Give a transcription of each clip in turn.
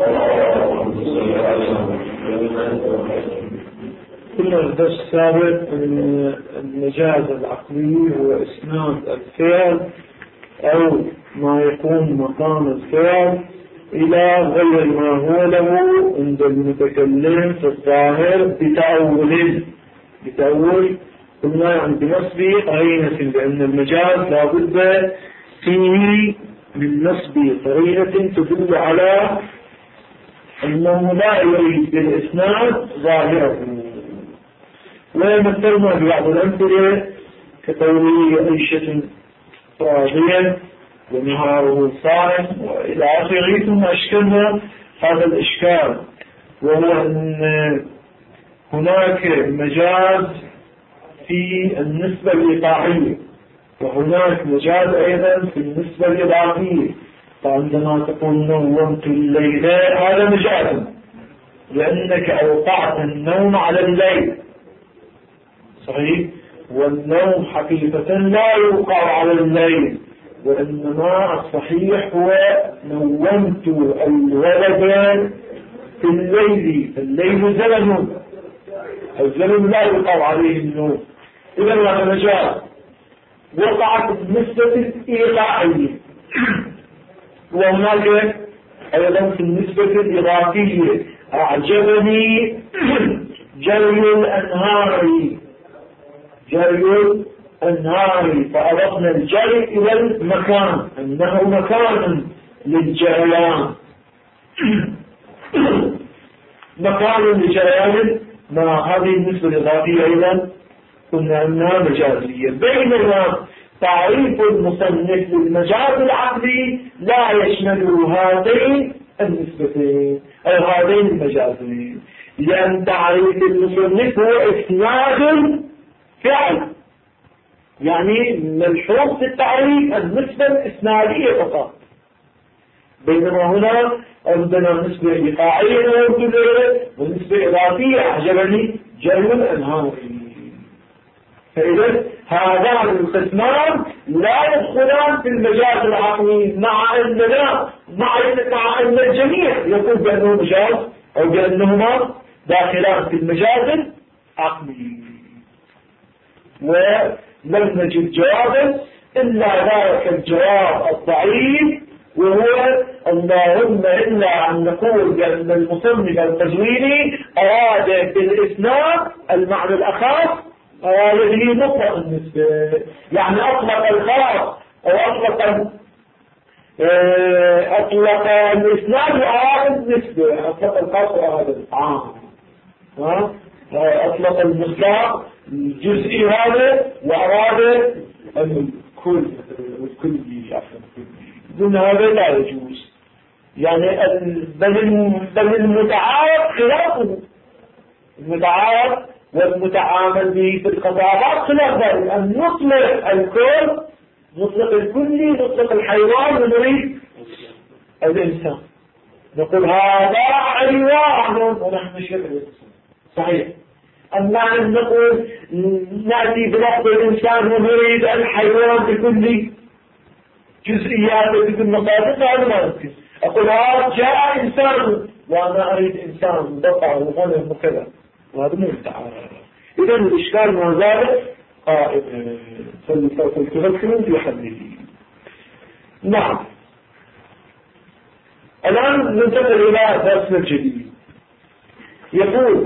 كنا الدرس السابق أن المجاز العقلي هو إسناد الفعل أو ما يكون مقام الفعل إلى غير ما هو له عند المتكلم في الظاهر بتأول قلنا يعني بنصب قرينة، لأن المجاز لا بد فيه من نصب قرينة تدل على أنه لا يريد بالإسناد ظاهره. ومثلنا ببعض الأمثلة كقوله عيشة راضية ونهاره صائم وإلى آخره، ثم أشكلنا هذا الإشكال، وهو أن هناك مجاز في النسبة الإيقاعية وهناك مجاز أيضا في النسبة الإضافية. فعندما تقول نومت الليلة هذا مجاز لأنك أوقعت النوم على الليل، صحيح؟ والنوم حقيقة لا يوقع على الليل، وإنما الصحيح هو نومت الولد في الليل. الليل زمن، الزمن لا يوقع عليه النوم، إذا هذا مجاز. وقعت النسبة الإيقاعية، وهناك أيضا في النسبة الإضافية أعجبني جري الأنهار فأضفنا الجري إلى المكان أنه مكان للجريان مكان للجريان. مع هذه النسبة الإضافية أيضا قلنا أنها مجازية. بينما تعريف المصنف للمجاز العقلي لا يشمل هاتين النسبتين أو هذين المجازين، لأن تعريف المصنف هو إسناد فعل، يعني ملحوظ في التعريف النسبة الإسنادية فقط. بينما هنا عندنا نسبة إيقاعية ونسبة إضافية أعجبني جري الأنهار. فإذا هذان القسمان لا يدخلان في المجاز العقلي، مع أن الجميع يقول بأنه مجاز أو بأنهما داخلان في المجاز العقلي. ولم نجد جوابا إلا ذلك الجواب الضعيف، وهو اللهم إلا أن نقول بأن المصنف التزويني أراد بالإسناد المعنى الأخاص، أراد به مطلق النسبة، يعني أطلق الخاص أو أطلق الإسناد وأراد النسبة، أطلق الخاص وأراد العام، أطلق المطلق الجزئي هذا وأراد الكلي. دون هذا لا يجوز، يعني بل المتعارف خلافه، المتعارف والمتعامل به في الخطابات خلاف ذلك، أن نطلق الكل، نطلق الكلي، نطلق الحيوان ونريد الإنسان، نقول هذا حيوان ونحن شرع صحيح. أما أن نقول نأتي بلفظ الإنسان ونريد الحيوان بكل جزئيات بكل مصادق، هذا ما يمكن. أقول هذا جاء إنسان وأنا أريد إنسان بطع وغنم وكذا، وهذا مو التعارض. إذا الإشكال ما زال قائم، فلتفكرون في حله. نعم، الآن ننتقل إلى درسنا الجديد. يقول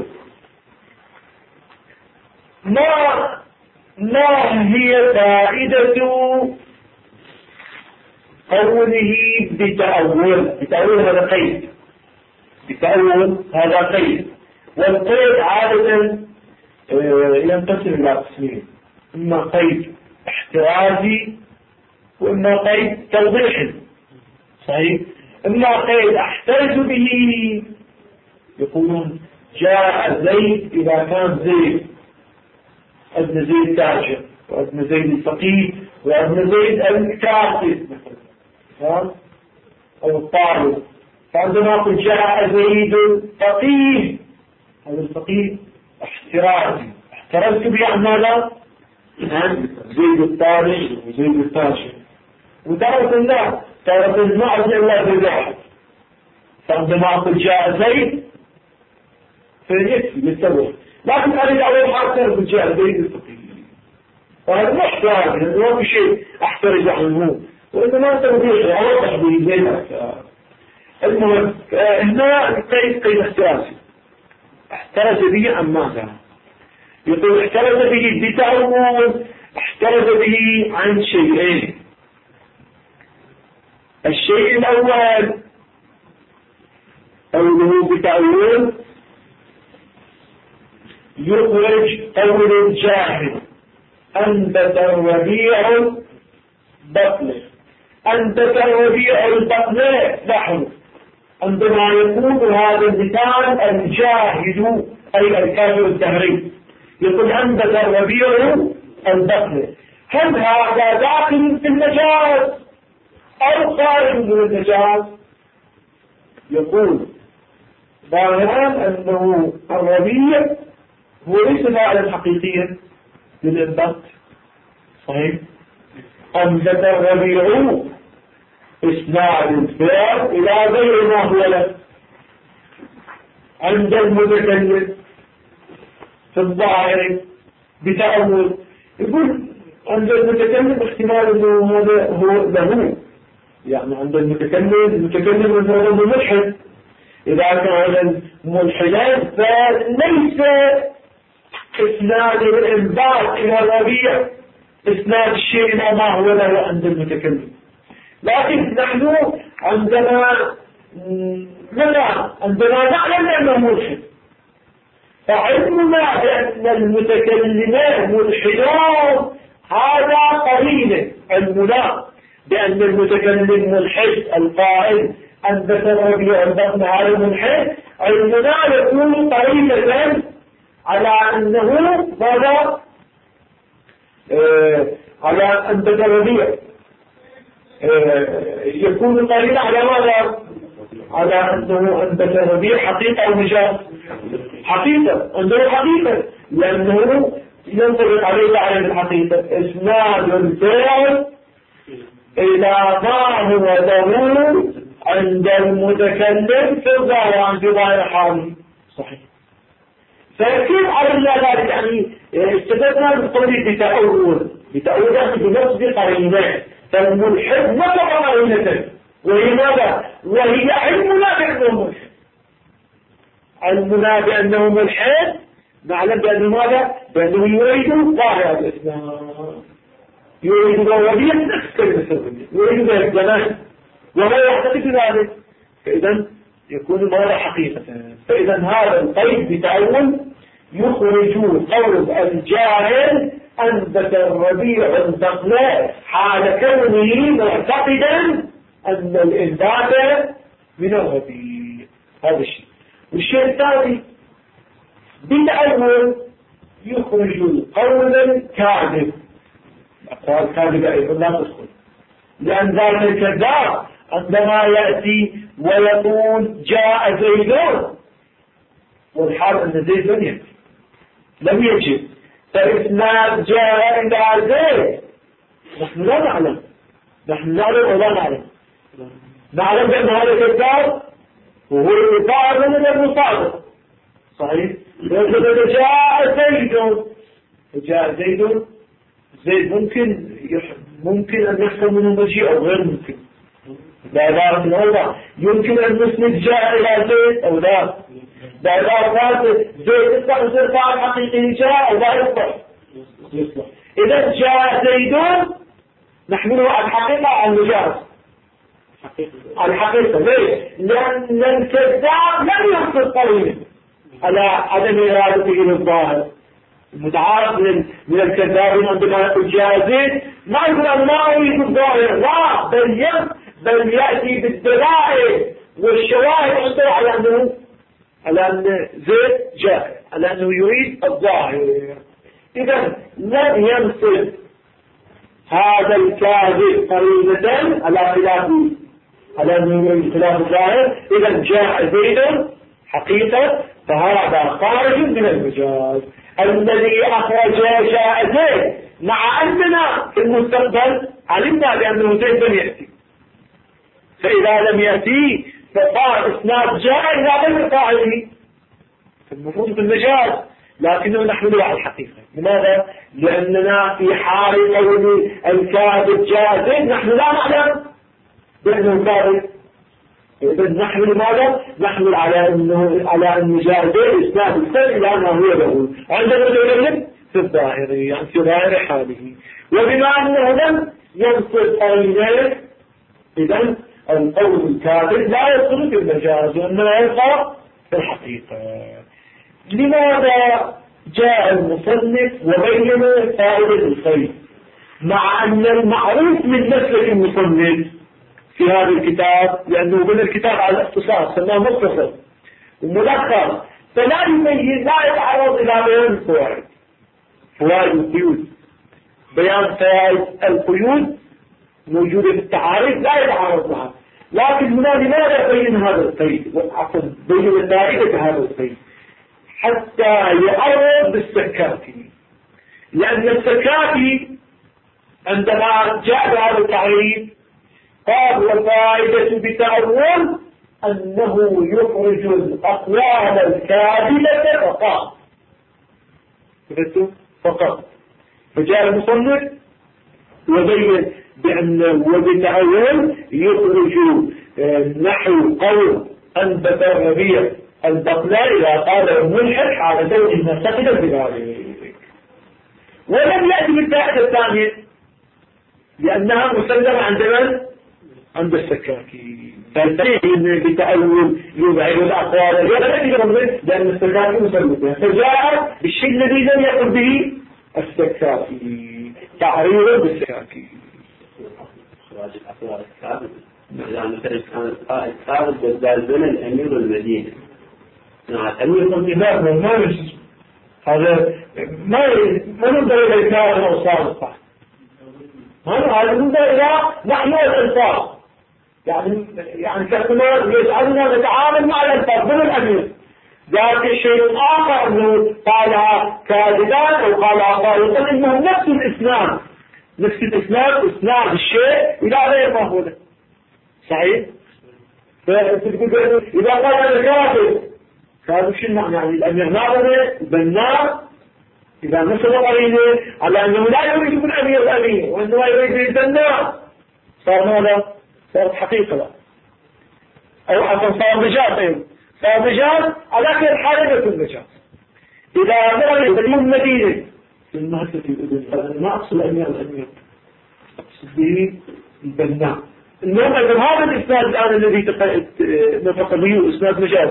ما هي فائدة قوله بتأول هذا قيد، بتأول هذا قيد، والقيد عادة ينقسم إلى قسمين، إما قيد احترازي وإما قيد توضيحي، صحيح؟ إما قيد احترز به، يقولون جاء زيد إذا كان زيد ابن زيد تاجر وابن زيد الفقيه وابن زيد الكاتب مثلا أو الطالب. فعندما قل جاء زيد الفقيه، هذا الفقيه احترازي، احترزت به عن ماذا؟ زيد الطالب وزيد التاجر. وتارة لا، تارة المعز إلا زيد واحد، فعندما أقول جاء زيد فيكفي بالتوه، لكن أريد أول حاجة أقول جاء زيد وهذا مو احتراز، لأنه ما في شيء أحترز عنه، وإنما توضيح أوضح به زين. المهم هنا قيد احترازي، احترز به عن ماذا؟ يقول احترز به بتأول، احترز به عن شيئين. الشيء الأول قوله بتأول يخرج قول الجاهل أنبت الربيع بطنه. أنبت الربيع البطنه نحن عندما يكون هذا المثال الجاهل أي الكافر الدهري يقول أنبت الربيع البطنه، هل هذا داخل في المجاز أو خارج من المجاز؟ يقول ظاهرا أنه الربيع هو ليس فاعلا حقيقيا للإنبات، صحيح؟ أنبت الربيع إسناد الفعل إلى غير ما هو له عند المتكلم في الظاهر بتأول. يقول عند المتكلم احتمال أنه هذا هو له، يعني عند المتكلم هذا ملحد. إذا كان ملحدا فليس إسناد الإنبات إلى الربيع إسناد الشيء إلى ما هو له عند المتكلم. لكن نحن عندما نعلم أنه ملحد، فعلمنا بأن المتكلمان ملحدون هذا قليل. علمنا بأن المتكلم ملحد القائل أنبت الربيع البطن هذا ملحد، علمنا يكون قليلا على أنه ماذا؟ على أنبت الربيع يكون قليلا على ماذا؟ على أنه أنبت الربيع حقيقة أو مجاز؟ حقيقة، أنه حقيقة، لأنه ينطبق عليه الحقيقة إسناد الفعل إلى ما هو له عند المتكلم في الظاهر في ظاهر حاله، صحيح. فكيف علمنا ذلك؟ يعني استفدنا بالقول بتأول بنفس قرينة، فالملحد نطق قرينة، وهي ماذا؟ وهي علمنا بأنه ملحد. علمنا بأنه ملحد نعلم بأنه ماذا؟ بأنه يريد ظاهر الإسلام، يريد الربيع نفس كلمة يريد الزمان وهو يعتقد ذلك، فإذا يكون الموضع حقيقة. فإذا هذا القيد بتأول يخرج قول الجاهل أنبت الربيع البطن حال كونه معتقدا أن الإنبات من الربيع. هذا الشيء. والشيء الثاني بتأول يخرج القول الكاذب. أقوال كاذبة أيضا لا تدخل، لأن ذلك الكذاب عندما يأتي ويقول جاء زيدون والحال أن زيد لم يجب، فإسناد جاء إلى زيد نحن لا نعلم، نحن نعلم ولا نعلم، نعلم بأن هذا كذاب وهو المصادق من المصادق، صحيح. جاء زيدون، جاء زيدون، زيد ممكن أن يحصل منه مجيء أو غير ممكن، لا عبارة الأوضع يمكن أن نسند جاء إلى زيد أو لا، عبارة زيد يصبح فاعل حقيقي جاء أو لا يصبح. إذا جاء زيدون نحمله على الحقيقة على المجاز، على الحقيقة. ليش؟ لأن الكذاب لم يحصل قوله على عدم إرادته للظاهر. المتعارف من الكذابين عندما يقول جاء زيد ما يقول أنا ما أريد الظاهر، لا، بل يأتي بالدلائل والشواهد عنده على أن زيد جاء، على أنه يريد الظاهر. إذا لن ينصب هذا الكاذب قرينة على خلافه، على أنه يريد خلاف الظاهر. إذا جاء زيد حقيقة، فهذا خارج من المجاز. الذي أخرج جاء زيد مع أننا في المستقبل علمنا بأنه زيد لم يأتي، فإذا لم يأتي فصار إسناد جاء إلى غير فاعله المفروض بالمجاز، لكنه نحمله على الحقيقة. لماذا؟ لأننا في حال قول الكاذب جاء نحن لا نعلم بأنه كاذب، إذا نحمل ماذا؟ نحمل على أنه جاء إسناد السر إلى ما هو له عندنا دليل في الظاهر، يعني في ظاهر حاله. وبما أنه لم ينصب قرينه، إذا القول الكاذب لا يدخل في المجاز وإنما يقع في الحقيقة. لماذا جاء المصنف وبين فائدة الخير مع أن المعروف من مسلك المصنف في هذا الكتاب، لأنه من الكتاب على الاختصار سماه مختصر وملخص، فلا يبين، لا يتعرض إلى بيان فوائد القيود. بيان فوائد القيود موجودة في التعاريف لا يتعرض معها، لكن هنا لماذا بين هذا القيد؟ عفوا بين فائدة هذا القيد حتى يعرض بالسكاكي، لأن السكاكي عندما جاء بهذا التعريف قال والفائدة بتأول أنه يخرج الأقوال الكاذبة فقط. فجاء المصنف وبين بأن وبالتأول يخرج نحو قول أنبت الربيع البقلاء إذا قال الملحد على زوج المعتقد بذلك، ولم يأتي بالفائدة الثانية لأنها مسلمة عند من؟ عند السكاكي. فالتأويل بتأول يبعد الأقوال لأن السكاكي مسلمة، فجاء بالشيء الذي لم يقل به السكاكي تعريضا بالسكاكي. يعني مثلا كان القائد بدال بين الأمير والمدينة، الأمير والمدينة ما يجوز هذا، ما ننظر إلى الكائن أو صار هذا ننظر إلى نحن الألفاظ، يعني كما يجعلنا نتعامل مع الألفاظ من الأمير. ذاك شيء آخر أنه قالها كاذبان أو قالها طارقا، إنه نفس الإسلام، نفس الإسلام، إسلام الشيء إلى غير ما هو له. صحيح؟ إذا قال أنا كاذب، كاذب شو المعنى؟ يعني الأمير ناظره بناء إذا نصب قرينه على أنه لا يريد من أمير الأمير وإنما يريد البناء، صار ماذا؟ صارت حقيقة بقى. أو حسن صار مجاز، صار مجاز على كل حال يكون مجاز. إذا نرى في المدينة في المهدة الأذن ما أقصد الأمير أقصد به البناء. المهم أن هذا الإسناد الآن الذي نطق به إسناد مجاز،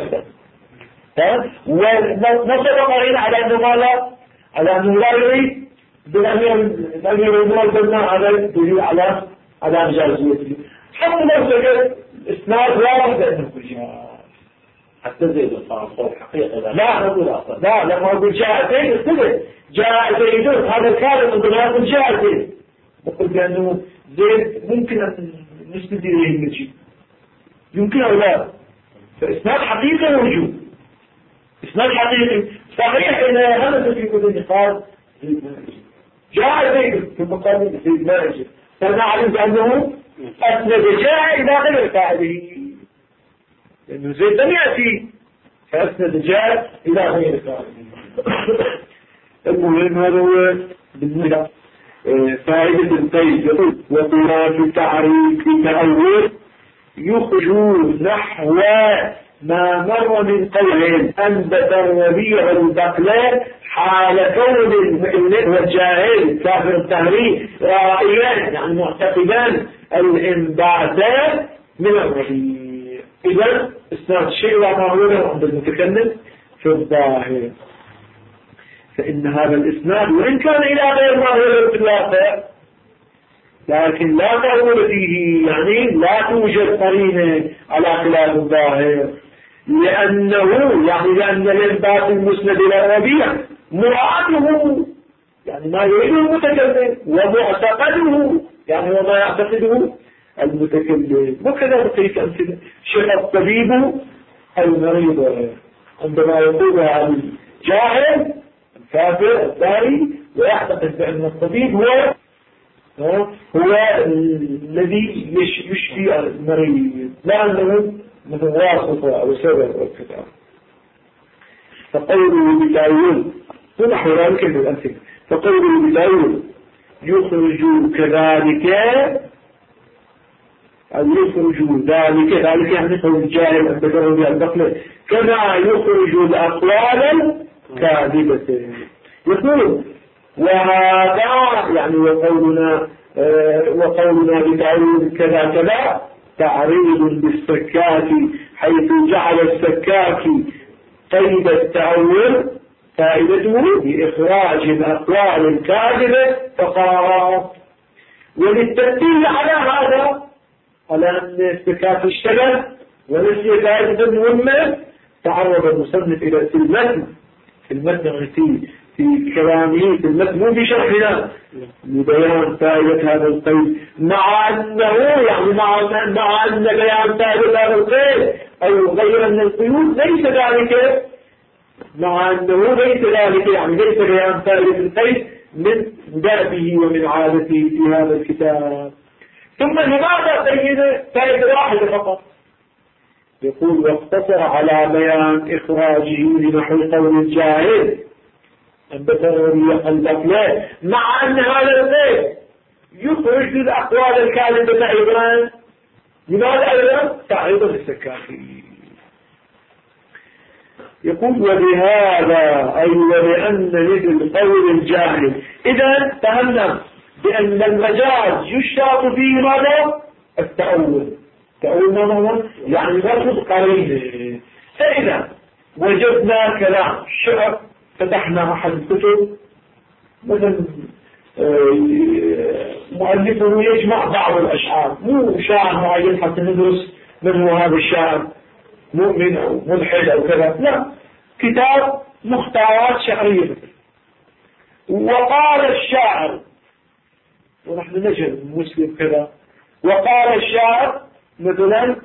ونصب قرينه على أنه ماذا؟ على أنه لا يريد بالأمير البناء، هذا يدل على مجازيته. حتى لو سجد إسناد واحد أنه مجاز، حتى زيد الصوت حقيقة لا ما أقول جاء زيد جاء زيد هذا الكلام من بناء جاء زيد، بقول بأنه زيد ممكن أن نسند إليه المجيء، يمكن أو لا، فإسناد حقيقي موجود، إسناد حقيقي صحيح إن هذا في كل النقاط جاء زيد في مقام زيد ما يجب، فنعلم بأنه أسند جاء إلى غير فاعله، لأنه زيد لم يأتي فأسند جاء إلى غير فاعله. المهم هذا هو بالنسبة فائدة القيد. يقول وقراءة التعريف بالتأول يخرج نحو ما مر من قول أنبت الربيع البقلاء حال كون المؤمن والجاهل كافر التهريب رائيا، يعني معتقدا الانبعاثات من الربيع. إذا إسناد الشيء لا معلومة عند المتكلم في الظاهر، فإن هذا الإسناد وإن كان إلى غير ما هو الإطلاق لكن لا تأول فيه، يعني لا توجد قرينة على خلاف الظاهر، لأن الإنبات المسند إلى الربيع مراده، يعني ما يريده المتكلم، ومعتقده يعني وما يعتقده المتكلم. وكذا بقيت أمثلة شيخ الطبيب المريض عندما يقول عن الجاهل الكافر الداري ويعتقد بأن الطبيب هو الذي يشفي المريض، لأنه مثل واسطة أو سبب أو كذا. فقوله بالأول ونحو ذلك من الأمثلة. فقوله بالأول يخرج كذلك أو يخرج ذلك يعني قول الجاهل أن تجرب البقلة كما يخرج الأقوال الكاذبة. يقول وهذا يعني وقولنا بتعريض كذا كذا تعريض بالسكاك، حيث جعل السكاك قيد التأول فائدته بإخراج الأقوال الكاذبة فقط. وللتأكيد على هذا على أن السكاك اشتغل ونسي فائدة مهمة تعرض المصنف إلى في المتن في كلامه في المتن مو في شرحنا لبيان فائدة هذا القيد، مع أنه يعني مع أن بيان فائدة هذا القيد أو غير من القيود ليس ذلك، مع أنه ليس ذلك يعني ليس بيان فائدة القيد من بابه ومن عادته في هذا الكتاب. ثم لماذا بين فائدة واحدة فقط؟ يقول واقتصر على بيان إخراجه لنحو قول الجاهل أن بتغري قلبك مع أن هذا البيت يخرج الأقوال الكاذبة أيضا. لماذا أيضا؟ تعريضا للسكاكي. يقول وبهذا أي ولأن مثل قول الجاهل. إذا فهمنا بأن المجاز يشترط فيه ماذا؟ التأول. تأول ماذا؟ يعني لفظ قريب. فإذا وجدنا كلام شعر فتحنا أحد الكتب مثلا مؤلفه يجمع بعض الأشعار مو شاعر معين حتى ندرس من هو هذا الشاعر مؤمن أو ملحد أو كذا، لا، كتاب مختارات شعرية. وقال الشاعر ونحن نجد مسلم كذا وقال الشاعر مثلا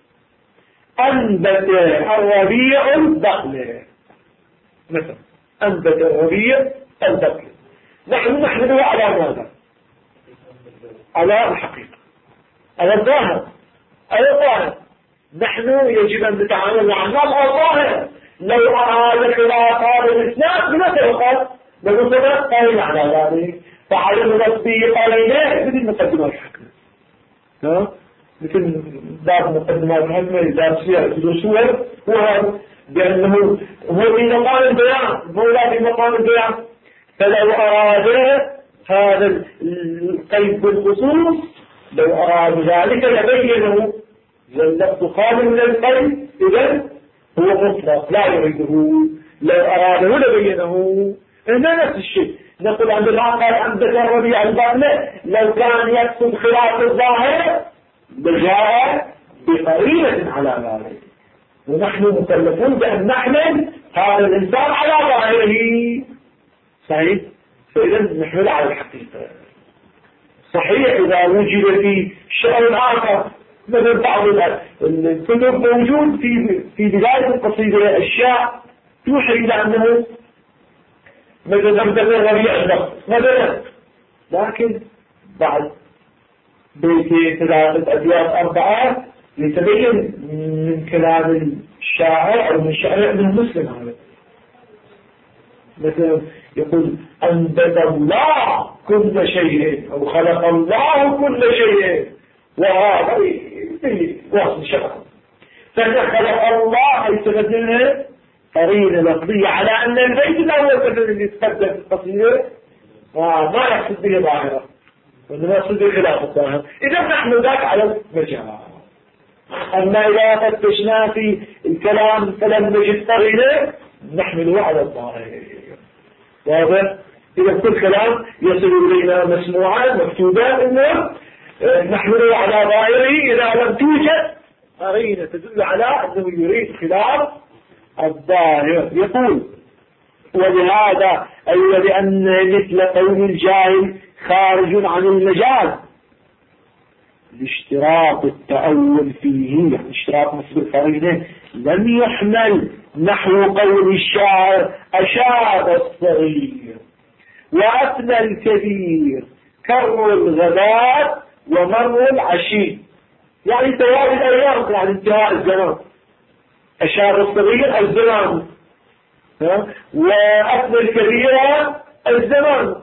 أنبت الربيع البقل مثلا أنبت الربيع البقل. نحن نحمله على ماذا؟ على الحقيقة، على الظاهر، على الظاهر. نحن يجب أن نتعامل مع الظاهر. لو أراد خلاف هذا الإسلام بماذا يقال؟ بمثل قائل على ذلك فعلم نصبه قاليناه مثل مقدمات الحكمة، مثل باب مقدمات الحكمة باب سور وهذا بأنه هو في مقام البيان، هو لا في مقام البيان. فلو أراد هذا القيد بالخصوص لو أراد ذلك لبينه اللفظ خالي من القيد إذن هو مطلق لا يريده. لو أراده لبينه. هنا نفس الشيء نقول عند العقل عند الربيع البقلة لو كان يقصد خلاف الظاهر بجاء بقرينة على ذلك، ونحن مكلفون بأن نحمل هذا الإنسان على ظاهره. صحيح؟ فإذا نحمل على الحقيقة. صحيح إذا وجد في شأن آخر مثل بعض الكتب موجود في بداية القصيدة أشياء يوحي إلى أنه مثل الربيع البقل مثلا، لكن بعد بيتين 3 أبيات 4 يتبين من كلام الشاعر أو من الشاعر من المسلم هذا. مثلا يقول أنبت الله كل شيء أو خلق الله كل شيء وهذا وصل شرع. فخلق الله يتبدلها قرينة لفظية على أن البيت الأول مثل اللي يتقدم في القصيدة ما يقصد به ظاهرة وإنما يقصد به خلاف الظاهر. إذا نحن ذاك على المجال. أما إذا فتشنا في الكلام فلم نجد قرينة نحمله على الظاهر. واضح؟ إذا كل كلام يصل إلينا مسموعا مكتوبا إنه نحمله على ظاهره إذا لم توجد قرينة تدل على أنه يريد خلاف الظاهر. يقول ولهذا أي لأن مثل قول الجاهل خارج عن المجاز لاشتراط التأول فيه، يعني اشتراط نصب القرينة لم يحمل نحو قول الشاعر أشاب الصغير وأثنى الكبير كر الغداء ومر العشي. يعني توالي الأيام، يعني انتهاء الزمان. الشهر الصغير الزمان، وأثنى الكبيرة الزمان.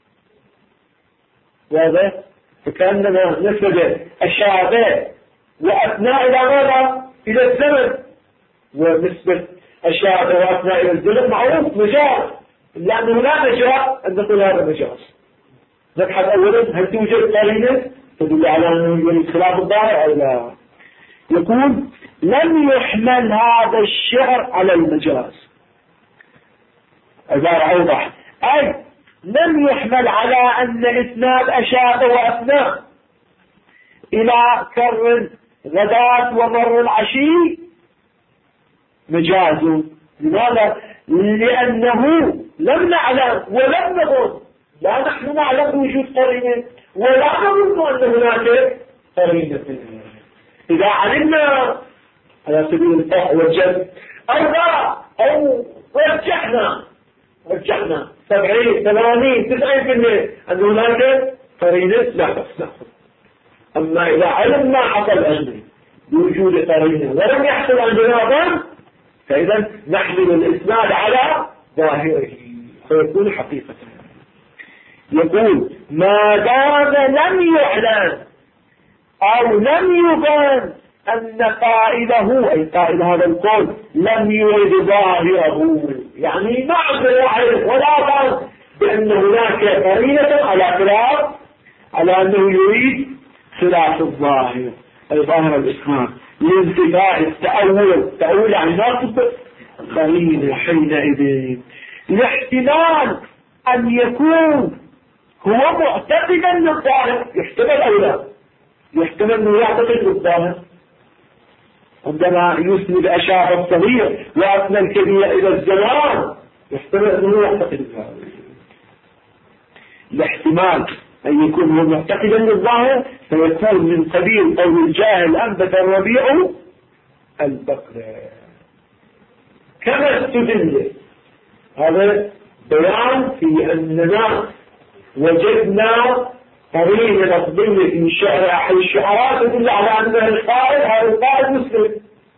واضح؟ فكأننا نسبة الشهادات وأثناء إلى ماذا؟ إلى الزمن. ونسبة الشهادة وأثناء إلى الزمن معروف مجاز، لأنه لا مجاز أن نقول هذا مجاز. نبحث أولا هل توجد قرينة تدل على أنه يوجد خلاف الظاهر أو لا. يقول لم يحمل هذا الشعر على المجاز. عبارة أوضح، أي لم يحمل على أن إسناد أشاد وأثناء إلى كر غداة ومر العشي مجاز. لماذا؟ لأنه لم نعلم ولم نظن، لا نحن نعلم وجود قرينة ولا نظن أن هناك قرينة. إذا علمنا على سبيل الفحص والجد أو رجحنا 70 80 90% أن هناك قرينة لا بأس. أما إذا علم ما حصل عندنا بوجود قرينة ولم يحصل عندنا ظن، فإذا نحمل الإسناد على ظاهره فيكون حقيقة. يقول ما دام لم يعلن أو لم يبان أن قائله أي قائل هذا القول لم يرد ظاهره، يعني ما عنده وعي ولا ظن بأن هناك قرينة على أنه يريد خلاف الظاهر أي ظاهر الإسلام لانتفاء التأول عن نصب قرينة حينئذ، لاحتمال أن يكون هو معتقدا للظاهر. يحتمل أو لا؟ يحتمل أنه يعتقد بالظاهر عندما يسند أشعار الصغير وأثنى الكبير إلى الزمان، يحتمل أنه يعتقد بهذا. الاحتمال أن يكون هو معتقدا للظاهر فيكون من قبيل قول الجاهل أنبت الربيع البقر. كما استدل هذا بيان في أننا وجدنا قرينة لفظية في شعر أحد الشعراء تدل على أن القائل هذا القائل مسلم.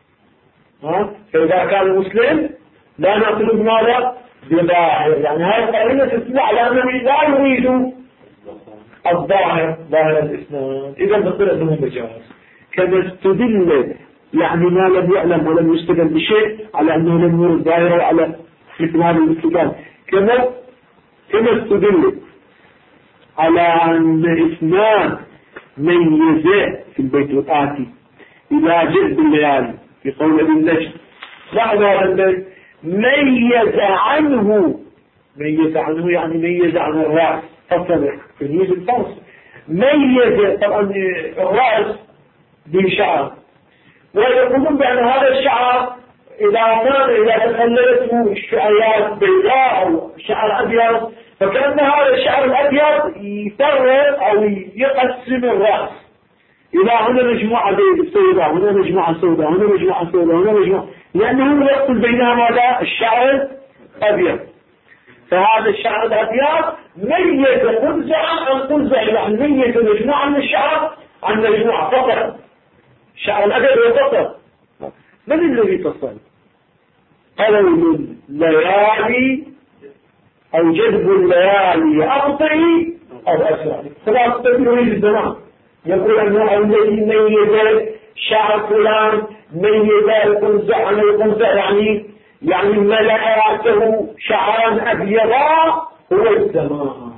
فإذا كان مسلم لا نطلب ماذا؟ بظاهر، يعني هذه القرينة تدل على أنه لا يريد الظاهر ظاهر الإسلام، إذا نقول أنه مجاز. كما استدل يعني ما لم يعلم ولم يستدل بشيء على أنه لم يرد ظاهره على مثل هذا الاستدلال. كما استدل على أن إسناد ميز في البيت الآتي إلى جلب الليالي في قول ابن نجد بعد أن ميز عنه يعني ميز عن الرأس فصل في اليوز الفرس ميز طبعا الرأس بشعر، ويقولون بأن هذا الشعر إذا تخللته شعيات بيضاء أو شعر أبيض فكأن هذا الشعر الأبيض يفرق أو يقسم الرأس إلى هنا مجموعة سوداء، هنا مجموعة سوداء، هنا مجموعة سوداء، هنا مجموعة، لأنه يقصد بينها ماذا؟ الشعر الأبيض. فهذا الشعر الأبيض ميز قنزعا عن قنزع، يعني ميز مجموعة من الشعر عن مجموعة فقط. الشعر الأبيض فقط. من الذي تصل؟ قول الليالي أو جذب الليالي أبطئ أو أسرع. خلاص تدريج الزمان يقول أنه الذي ميز شعر فلان ميز القنزع عن القنزع، يعني ملأته شعرا أبيضا هو الزمان.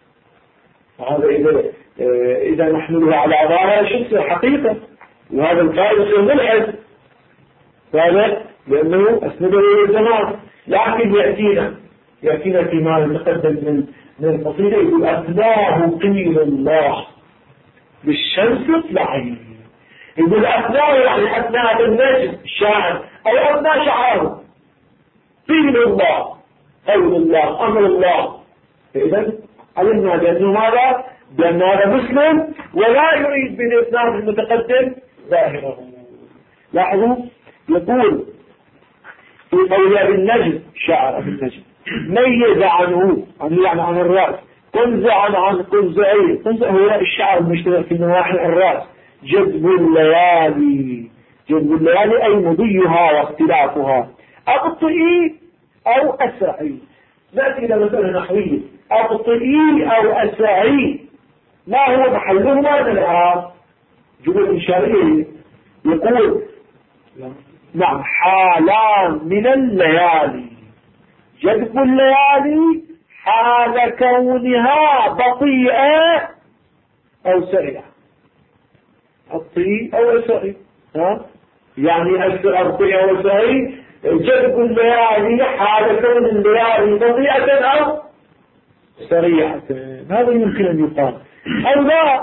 هذا إذا نحمله على ظاهر شخص حقيقة، وهذا القائل يصير ملحد هذا لأنه أسنده إلى الزمان. لكن يأتينا فيما يتقدم من القصيدة يقول أثناه قيل الله بالشمس اطلعي. يقول أثناه يعني أثناء النجم الشاعر أو أثناء شعره قيل الله قول الله أمر الله. فإذا علمنا بأنه ماذا؟ بأن هذا مسلم ولا يريد بالإسناد المتقدم ظاهره. لاحظوا يقول في قول ابن النجم شعر ابن النجم ميز عنه يعني عن الرأس، قنزع عن قنزعين. قنزع هو الشعر المشترك في نواحي الرأس، جذب الليالي. جذب الليالي أي مضيها واختلافها. أبطئي أو أسرعي. نأتي إلى مسألة نحوية. أبطئي أو أسرعي ما هو محلهما من الإعراب؟ جملة إنشائية. يقول نعم حالان من الليالي. جذب الليالي حال كونها بطيئة أو سريعة. أبطئ أو أسرع. يعني أبطئ أو أسرع. جذب الليالي حال كون الليالي بطيئة أو سريعة. هذا يمكن أن يقال أو لا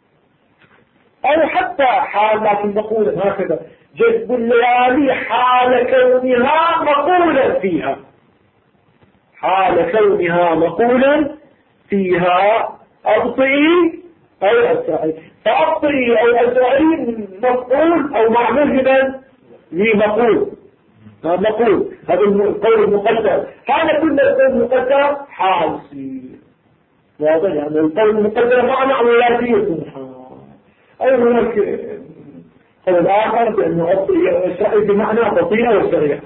أو حتى حال، لكن نقول هكذا جذب الليالي حال كونها مقولا فيها. حال كونها مقولا فيها أبطئي أو أسرعي. فأبطئي أو أسرعي مفعول أو معمول لمقول. مقول هذا القول المقدر. هذا كل القول المقدر حال واضح. يعني القول المقدر معنى عملياتية أو هناك قول آخر بأنه أبطئي أو أسرعي بمعنى بطيئة وسريعة.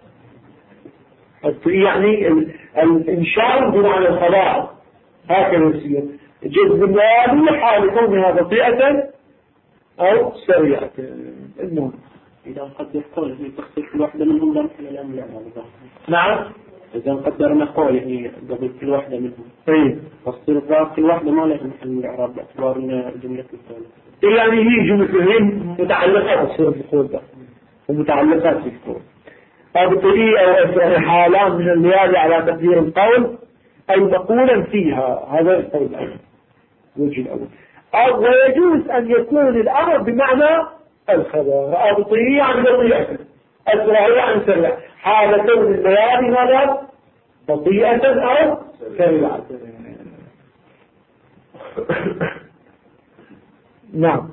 يعني الإنشاء بمعنى الخضاع هكذا يصير. جذب الليالي حال كونها بطيئة أو سريعة. المهم إذا نقدر قول تخصيص كل واحدة منهم لا محل الأمر يعني. نعم. إذا قدرنا قول يعني قبل كل واحدة منهم. إيه. تصير كل واحدة ما لها محل الإعراب باعتبار جملة القول. يعني هي جملة متعلقات تصير بالقول ده ومتعلقات بالقول. أبطئي أو أسرع حالان من الليالي على تقدير القول أي مقولا فيها. هذا القول الأول الوجه الأول. ويجوز أن يكون الأمر بمعنى الخبر. أبطئي عن بطيئة أسرع عن سرع. حال كون الليالي ماذا؟ بطيئة أو سريعة. نعم.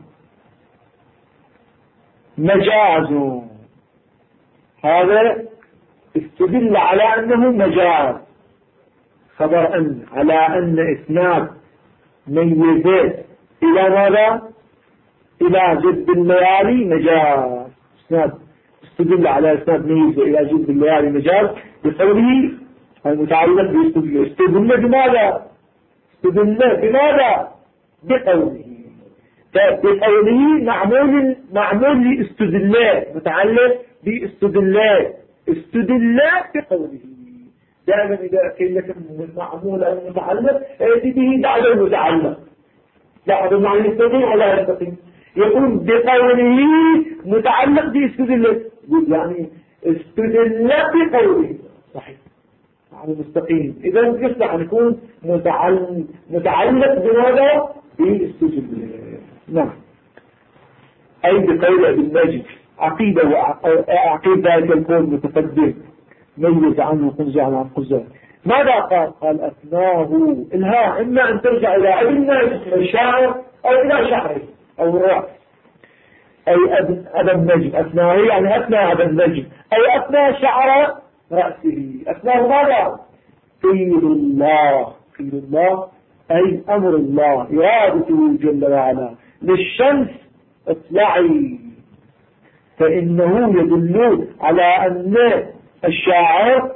مجاز هذا استدل على أنه مجاز. خبر أن على أن إسناد ميزات إلى ماذا؟ إلى جذب الليالي مجاز. إسناد استدل على إسناد ميزة إلى جذب الليالي مجاز بقوله المتعلق باستدل. استدل بماذا؟ استدل بماذا؟ بقوله. بقوله معمول لاستدلال متعلق باستدلال. استدلال بقوله. دائما إذا قيل لك معمول أو متعلق يأتي به بعد المتعلق. لاحظوا معنى يستقيم ولا يستقيم. يكون بقوله متعلق باستدلال يعني استدل بقوله صحيح يعني مستقيم. إذا يصلح أن يكون متعلق بماذا؟ باستدلال. نعم. أي بقول ابن ماجد عقيدة ذلك الكون متقدم ميز عنه قنزع عن قنزع. ماذا قال؟ قال أثناه. الهاء إما أن ترجع إلى ابن ماجد الشاعر أو إلى شعره أو الرأس. أي ابن ماجد أثناه يعني أثنى ابن ماجد أي أثنى شعر رأسه. أثناه ماذا؟ قيل الله. قيل الله أي أمر الله إرادته جل وعلا للشمس اطلعي. فإنه يدل على أن الشاعر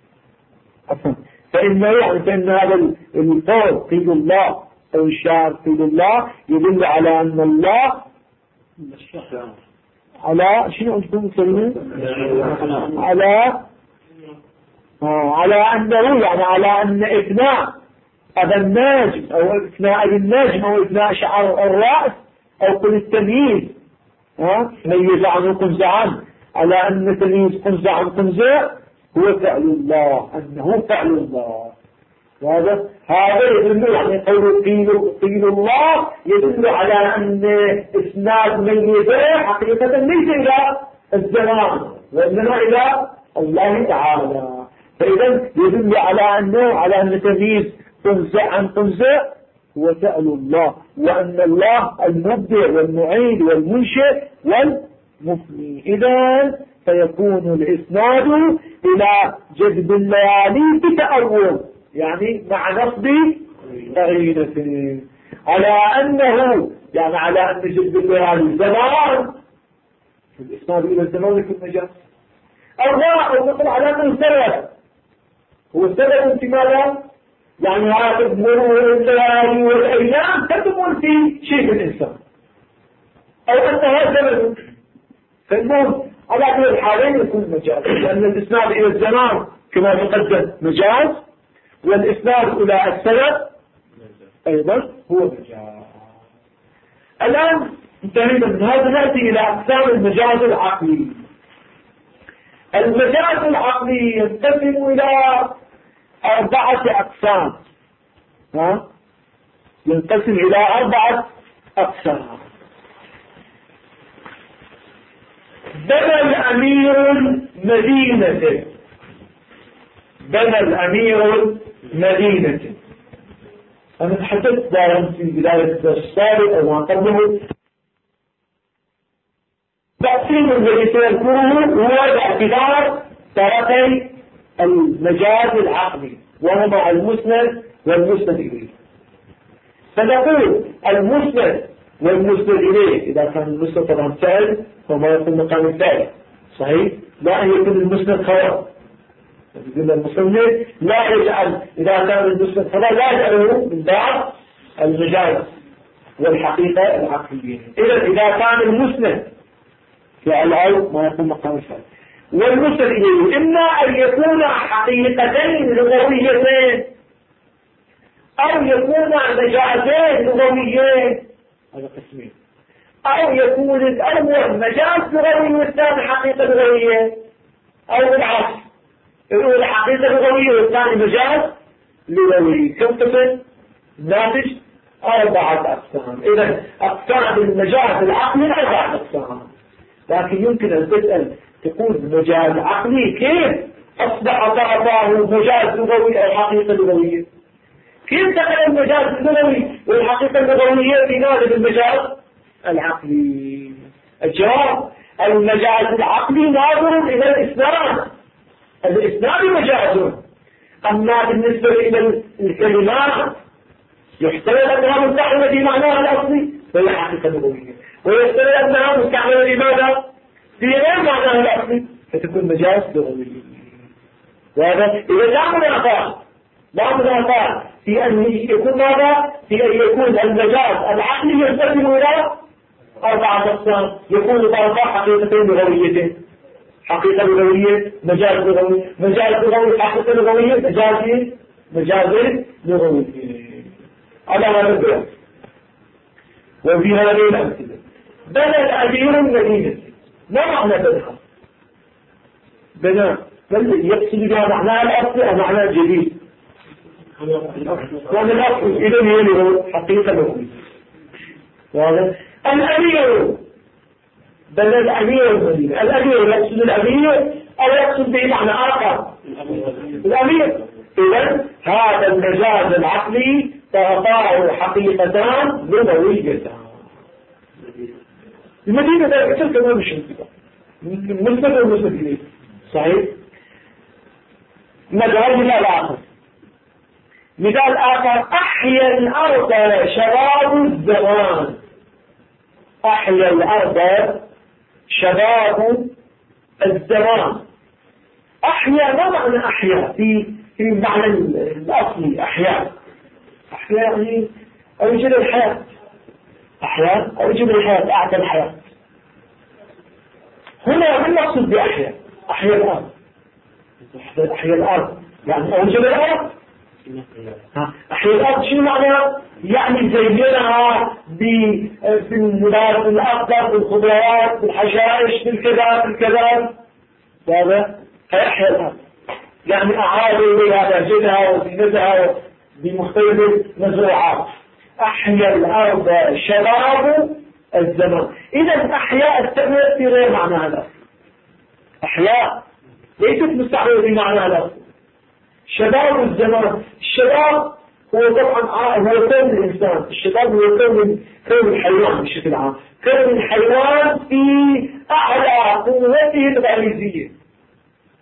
فإن هذا القول قيل الله أو الشاعر قيل الله يدل على أن الله على شنو أنتم تسمون على أنه يعني على أن إثناء أبا الناجم أو إثناء أبي الناجم أو إثناء شعر الرأس أو قل التمييز ميز عنه قنزعا على أن تمييز قنزع عن قنزع هو فعل الله. أنه فعل الله. هذا يدل يعني قول قيل الله يدل على أن إسناد ميزة حقيقة ليس إلى الزمان وإنما إلى الله تعالى. فإذا يدل على أنه على أن تمييز قنزع عن قنزع هو فعل الله وأن الله المبدع والمعيد والمنشئ والمفني. إذا فيكون الإسناد إلى جذب الليالي بتأول يعني مع نصب قرينة. على أنه يعني على أن جدة الزمان الإسناد إلى الزمان يكون مجاز، أو لا، أو نقول على أنه سبب، هو السبب انت ماذا؟ يعني هذا مرور الليالي والأيام تدخل في شيء من الإنسان، أو أنها سبب. فالمهم على كل الحالين يكون مجاز، لأن الإسناد إلى الزمان كما تقدم مجاز، والإسناد إلى السبب أيضا هو مجاز. الآن انتهينا من هذا، نأتي إلى أقسام المجاز العقلي. المجاز العقلي ينقسم إلى 4 أقسام. ينقسم إلى 4 أقسام. بنى الأمير مدينة، بنى الأمير مدينة. أنا تحدثت دائما في بداية الدرس السابق أو ما قبله، تقسيم الذي سيذكره هو باعتبار طرفي المجاز العقلي، وهما المسند والمسند إليه. فنقول المسند والمسند إليه، إذا كان المسند طبعا فعل فما يكون مقام الفعل، صحيح؟ لا أن يكون المسند خبر. يقول المصنف لا يجعل إذا كان المسند خبر لا يجعله من بعض المجاز والحقيقة العقلية. إذا كان المسند فعل أو ما يكون مقام الفعل، والمسند إليه إما أن يكون حقيقتين لغويتين أو يكون مجازين لغويين، هذا قسمين، أو يكون الأول مجاز لغوي والثاني حقيقة لغوية، أو بالعكس الأول حقيقة لغوية والثاني مجاز لغوي. كم قسم؟ ناتج 4 أقسام. إذا أقسام المجاز العقلي 4 أقسام. لكن يمكن أن تسأل تقول مجاز عقلي كيف أصبح طرفاه مجاز لغوي أو حقيقة لغوية؟ كيف دخل المجاز اللغوي والحقيقة اللغوية في جانب المجاز العقلي؟ الجواب المجاز العقلي ناظر إلى الإسناد، الإسناد مجاز. أما بالنسبة إلى الكلمات يحتمل أنها مستعملة في معناها الأصلي وهي حقيقة لغوية، ويحتمل أنها مستعملة لماذا؟ في غير معناها الأصلي فتكون مجاز لغوي. وهذا إذا لا منافاة في أن يكون ماذا؟ في أن يكون المجاز العقلي ينقسم إلى 4 أقسام، يكون طرفا حقيقتين لغويتين، حقيقة لغوية مجاز لغوي، مجاز لغوي حقيقة لغوية، مجاز لغوي. على هذا البيان وفي هذه الأمثلة بنى الأمير المدينة. ما معنى بنى؟ بل يقصد بها معناها الأصلي أو معناها الجديد؟ ومن الأصل إذن يلغو حقيقة لغوية. واضح؟ الأمير بنى الأمير المدينة. الأمير يقصد الأمير أو يقصد به معنى آخر؟ الأمير. إذن هذا المجاز العقلي تعطاه حقيقتان لغويتان. المدينة ذلك تلك ما مش مثبت والمثبت إليه، صحيح؟ مثال آخر، مثال آخر أحيا الأرض شباب الزمان. أحيا الأرض شباب الزمان. أحيا ما معنى أحيا في المعنى الأصلي؟ أحيا يعني أوجد الحياة، أحيا أوجد الحياة، أعطى الحياة. هنا ما المقصود بأحيا؟ أحيا الأرض، أحيا الأرض يعني أوجد الأرض. أحيا الأرض شو معنى؟ يعني زينها بالنبات الأخضر، بالخضروات، بالحشائش، بالكذا. هذا أحيا الأرض يعني أعاد إليها بهجتها وزينتها بمختلف مزروعات. أحيا الأرض شباب الزمان. إذا أحياء استعملت في غير معنى هذا. أحياء ليست مستعملة في معنى هذا. شباب الزمان، الشباب هو طبعا هو كون الإنسان، الشباب هو كون الحيوان بشكل عام، كون الحيوان في أعلى قوته الغريزية.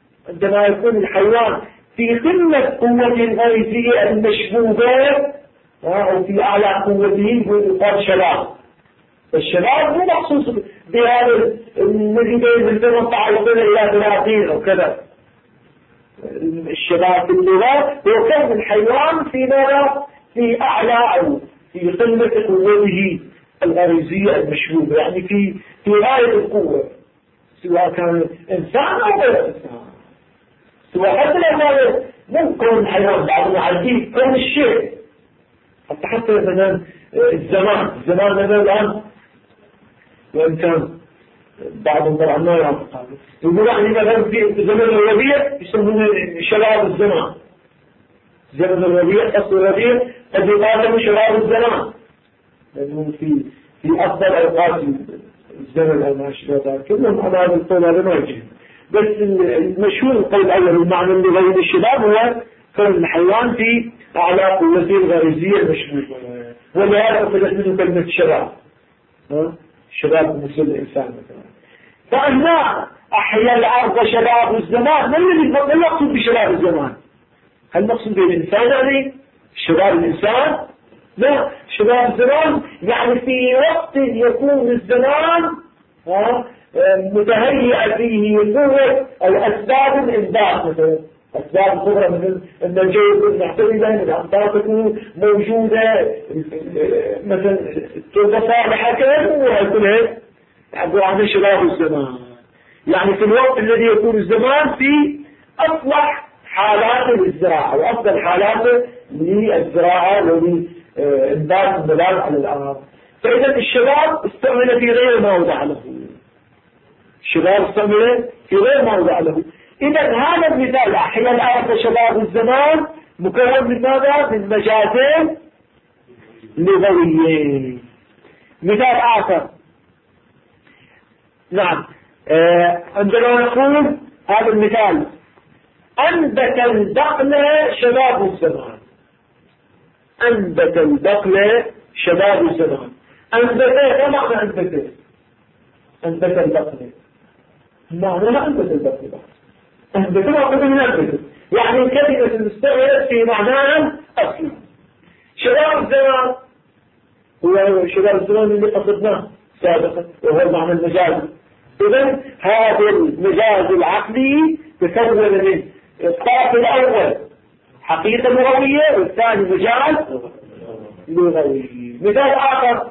عندما يكون الحيوان في قمة قوته الغريزية المشبوبة أو في أعلى قوته يقال شباب. الشباب مو مخصوص بهذا الذي بين 18 سنة إلى 30 أو كذا. الشباب في اللغة هو كون الحيوان في ماذا؟ في أعلى أو في قمة قوته الغريزية المشهورة، يعني في غاية القوة، سواء كان إنسان أو غير إنسان، سواء حتى لو مو كون الحيوان بعض المعدين كون الشيء، حتى مثلا الزمان مثلا الآن، وإن كان بعضهم طبعا ما يعرف يقول يعني مثلا في زمن الربيع يسمونه شباب الزمان. زمن الربيع فصل الربيع قد يقال شباب الزمان، لأنه في أفضل أوقات الزمن أو ما أشبه ذلك. كلهم على هذا القول هذا ما يجي، بس المشهور القول الأول المعنى اللغوي للشباب هو كون الحيوان في أعلى قوته الغريزية المشهورة، ولهذا أخذت منه كلمة الشباب. شباب مثل الإنسان مثلا. فأنا أحيا الأرض شباب الزمان. ما المقصود بشباب الزمان؟ هل المقصود بالإنسان يعني شباب الإنسان؟ لا، شباب الزمان يعني في وقت يكون الزمان متهيئ فيه قوة أو أسباب الإنبات، مثلا أسباب كبرى مثل أن الجو معتدلا، الأمطار تكون موجودة، مثلا التربة صالحة كذا كلها يعبر عن شباب الزمان. يعني في الوقت الذي يكون الزمان في أصلح حالات الزراعة وأفضل حالات للزراعة ولإنبات النبات على الأرض. فإذا الشباب استعمل في غير موضع له، الشباب استعمل في غير موضع له. إذا هذا المثال أحيا الأرض شباب الزمان مكون من ماذا؟ من مجازين لغويين. مثال آخر، نعم، عندما نقول هذا المثال أنبت البقل شباب الزمان. أنبت البقل شباب الزمان. أنبت ما معنى أنبت؟ أنبت البقل معنى لا أنبت البقل، أنبت ما قد من أنبت، يعني الكلمة المستعملة في معناها أصلا. شباب الزمان هو شباب الزمان اللي قصدناه سابقا، وهو معنى المجاز. إذن هذا المجاز العقلي تكون من الطرف الأول حقيقة لغوية والثاني مجاز لغوي. مثال آخر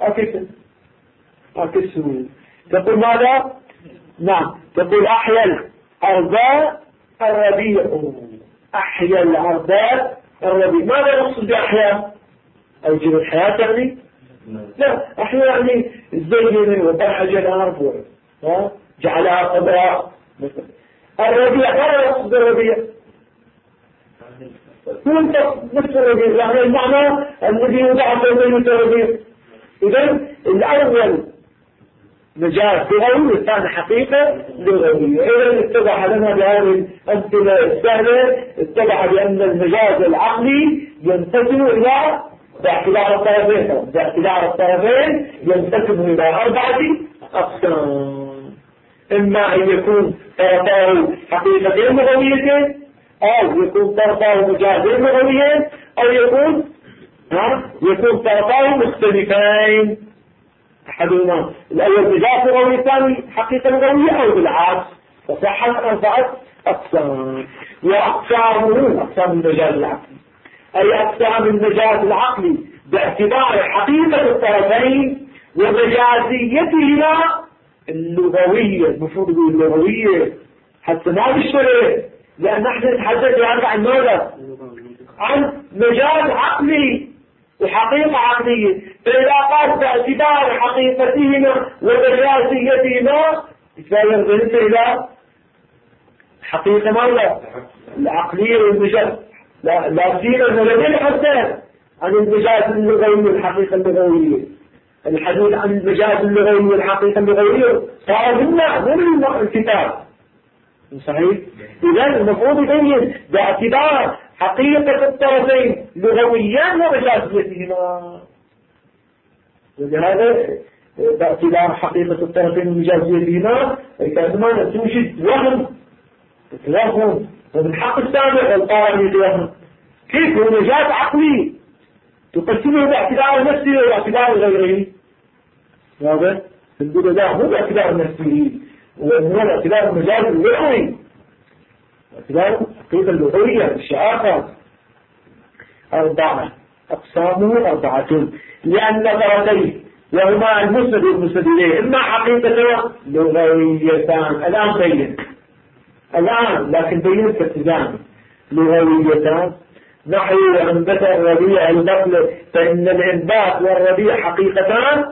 أكسه تقول ماذا؟ نعم، تقول أحيا الأرض الربيع. أحيا الأرض الربيع. ماذا نقصد بأحيا؟ أوجد الحياة يعني؟ لا، أحيا يعني الزين وبرحج الأرض جعلها قبراء. الربيع ماذا نقصد الربيع؟ هو نفس الربيع، يعني المعنى الذي يوضع في الربيع. إذن الأول مجاز لغوي والثاني حقيقة لغوية. إذن اتضح لنا بهذه الأمثلة السهلة، اتضح بأن المجاز العقلي ينقسم إلى باعتبار الطرفين ينقسم إلى 4 أقسام. إما أن يكون طرفاه حقيقتين لغويتين، أو يكون طرفاه مجازين لغويين، أو يكون طرفاه مختلفين. أحدهما الأول مجاز لغوي الثاني حقيقة لغوية، أو بالعكس. فصحت 4 أقسام. وأقسامه أقسام المجاز العقلي أي أقسام المجاز العقلي باعتبار حقيقة الطرفين ومجازيتهما اللغوية. المفروض يقول اللغوية حتى ما بالشرع، لأن نحن نتحدث عن ماذا؟ عن مجاز عقلي وحقيقة عقلية. فإذا قال باعتبار حقيقتهما ومجازيتهما يتغير إلى حقيقة ماذا؟ العقلية والمجاز. لا سيرة لدينا حتى عن المجاز اللغوي والحقيقة اللغوية. الحديث عن المجاز اللغوي والحقيقة اللغوية صار منا مو من الكتاب صحيح. إذن المفروض يبين باعتبار حقيقة الطرفين لغويا ومجازيتهما. ولهذا باعتبار حقيقة الطرفين ومجازيتهما كأنما توجد وهم ومن حق السابق القائل يتوهم. كيف هو مجاز عقلي تقسمه باعتبار نفسه وباعتبار غيره. واضح؟ تقول لا مو باعتبار نفسه وهو باعتبار المجال اللغوي، باعتبار الحقيقة اللغوية الشعافة. 4 أقسامه 4 لأن درجين وهما المسند والمسند إليه إما حقيقة لغويتان. الآن بين الآن لكن بين كالتزام لغويتان نحو أنبت الربيع البطل فإن الإنبات والربيع حقيقتان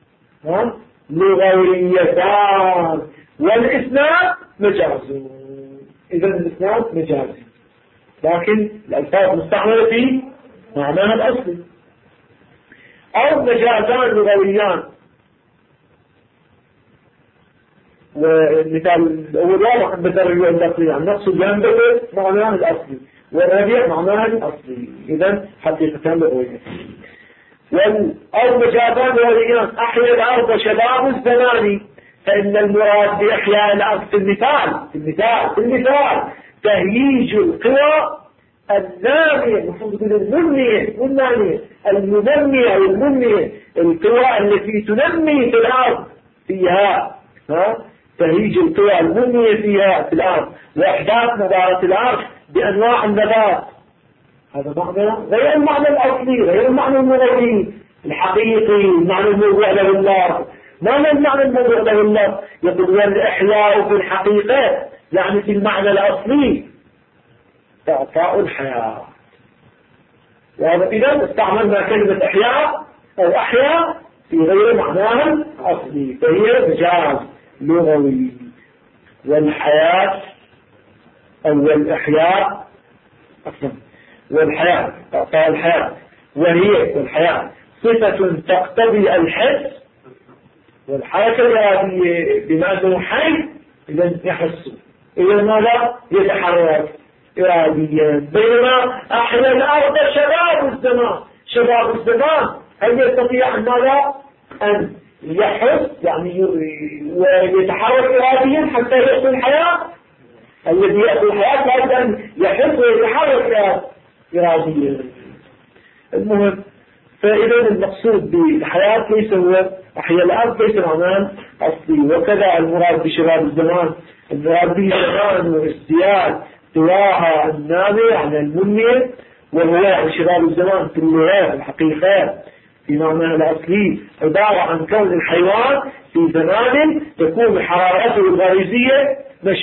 لغويتان والإسناد مجاز. إذا الإسناد مجاز لكن الألفاظ مستعملة في معناها الأصلي. أو مجازان لغويان، والمثال الأول واضح أنبت الربيع البطل يعني نقصد ينبت معناها الأصلي والربيع معناها الأصلي، إذا حقيقتان لغويتان. أو مجازان لغويان أحيا الأرض شباب الزمان فإن المراد بإحياء الأرض في المثال تهييج القوى النامية، المفروض تكون المنمية القوى التي تنمي في الأرض فيها تهييج القوى المنمية فيها في الأرض وإحداث نبات الأرض بأنواع النبات. هذا معنى غير المعنى الأصلي، غير المعنى اللغوي الحقيقي، المعنى الموضوع له الله. ما المعنى الموضوع له الله؟ يقول الإحياء في الحقيقة يعني في المعنى الأصلي إعطاء الحياة. وهذا إذا استعملنا كلمة إحياء أو أحياء في غير معناها الأصلي فهي مجاز لغوي. والحياة أو الإحياء أصلا والحياة إعطاء الحياة والحياة صفة تقتضي الحس والحركة الإرادية بما أنه حي إذا يحس، إذا ماذا يتحرك إراديا. بينما أحيا الأرض شباب الزمان هل يستطيع ماذا أن يحس يعني ويتحرك إراديا حتى يأتي الحياة؟ الذي يأتي الحياة لابد أن يحس ويتحرك إراديا. المهم فإذا المقصود بالحياة ليس هو أحيا الأرض ليس معناه أصلي. وكذا المراد بشباب الزمان المراد به زمان وازدياد قواها النامية عن المنمية، وهو شباب الزمان في اللغة الحقيقة في معناه الأصلي عبارة عن كون الحيوان في زمان تكون حرارته الغريزية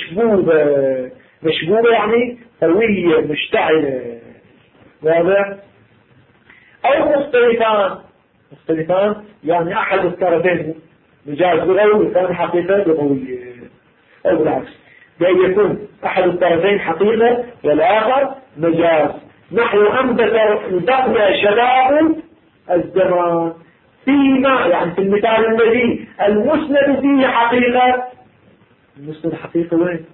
مشبوبة يعني قوية مشتعلة. واضح؟ أو مختلفان يعني أحد الطرفين مجاز لغوي والثاني حقيقة لغوية، أو بالعكس بأن يكون أحد الطرفين حقيقة والآخر مجاز. نحن أنبت البطل شباب الزمان فيما يعني في المثال الذي المسند فيه حقيقة. المسند حقيقة وين؟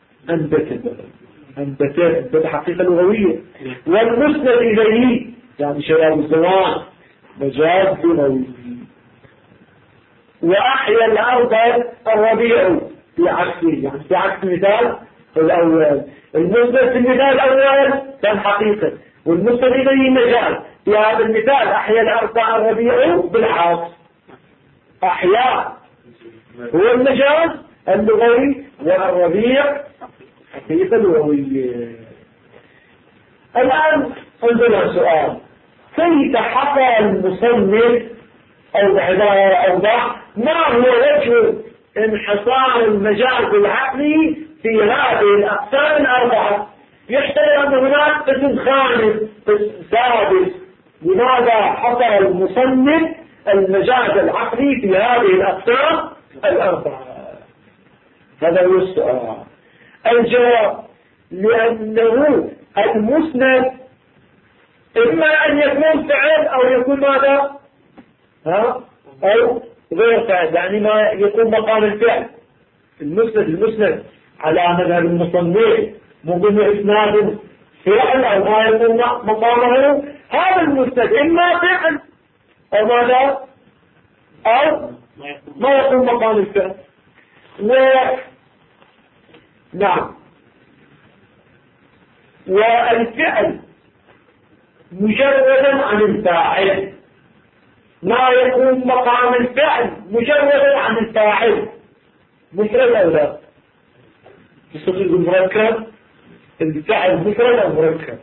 أنبت حقيقة لغوية، والمسند إليه يعني شباب الزمان مجاز لغوي. وأحيا الأرض الربيع في عكسه يعني في عكس المثال الأول. المسند في المثال الأول كان حقيقة والمسند إليه مجاز. في هذا المثال أحيا الأرض الربيع بالعكس، أحيا هو المجاز اللغوي والربيع حقيقة لغوية. الآن عندنا سؤال: كيف حكى المصنف أو بعبارة أوضح ما هو وجه انحصار المجاز العقلي في هذه الأقسام الأربعة؟ يحتمل أن هناك قسم خامس قسم سادس. لماذا حصر المصنف المجاز العقلي في هذه الأقسام الأربعة؟ هذا هو السؤال. الجواب: لأنه المسند إما أن يكون فعل أو يكون ماذا؟ أو غير فعل، يعني ما يكون مقام الفعل. المسند على مذهب المصنف ممكن إسناد فعل أو ما يكون مقامه. هذا المسند إما فعل أو ماذا؟ أو ما يكون مقام الفعل. نعم. والفعل مجردا عن الفاعل، ما يكون مقام الفعل مجردا عن الفاعل، مفرد أو لا؟ يصير المركب الفعل مفرد أو مركب؟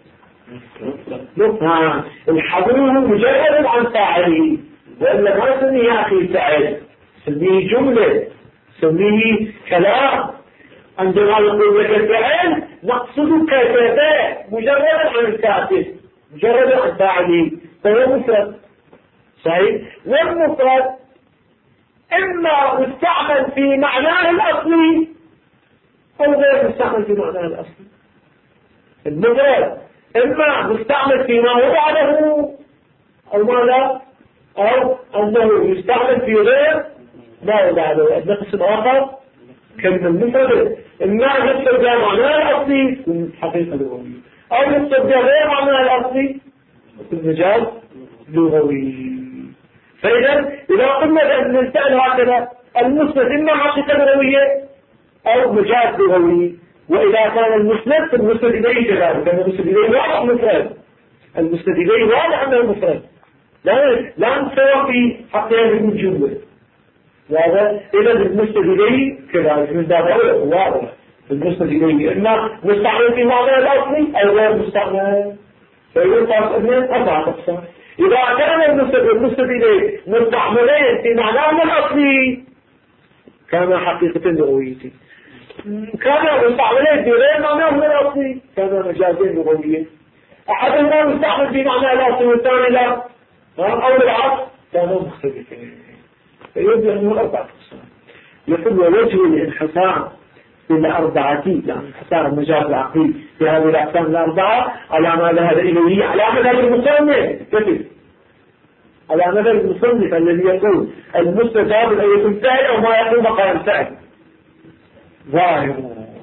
الحضور مجرد عن فاعله، وإلا ما سميه يا أخي فعل، سميه جملة، سميه كلام. عندما نقول لك فعل نقصد كتابة مجرد عن الكاتب، مجرد عن فاعله، فهو مفرد. صحيح؟ والمفرد إما مستعمل في معناه الأصلي أو غير مستعمل في معناه الأصلي. المفرد إما مستعمل فيما وضع له أو ماذا، أو أنه يستعمل في غير ما وضع له. عندنا قسم آخر كلمة المفرد إما يستخدم معناه الأصلي في الحقيقة اللغوية، أو يستخدم غير معناه الأصلي في المجال اللغوي. فإذا إذا قلنا بأن الفعل هكذا المسند إما حقيقة لغوية أو مجاز لغوي، وإذا كان المسند فالمسند إليه كذلك، لأن المسند إليه واضح مفرد، المسند إليه واضح أنه مفرد، لا نسوى في حق هذه الجملة. وهذا إذا المسند إليه كذلك من باب واضح، المسند إليه إما مستعمل في معناه الأصلي أو غير مستعمل. فيقول أنه أربعة أقسام. إذا كان المسند إليه مستعملين في معناه الأصلي كان حقيقة لغوية، كان مستعملين في غير معناه الأصلي كان مجازين لغويين. أحدهما مستعمل في معناه الأصلي والثاني لا، أو العكس، كانوا مختلفين. فيبدو أنه أربعة أقسام. يقول ووجه الانحصار في الأربعة، يعني انحصار المجال العقلي في هذه الأقسام الأربعة على ما ذهب إليه، على مذهب المصنف كيف؟ على مذهب المصنف الذي يقول المسند أن يكون فعل أو ما يقول مقام فعل ظاهر،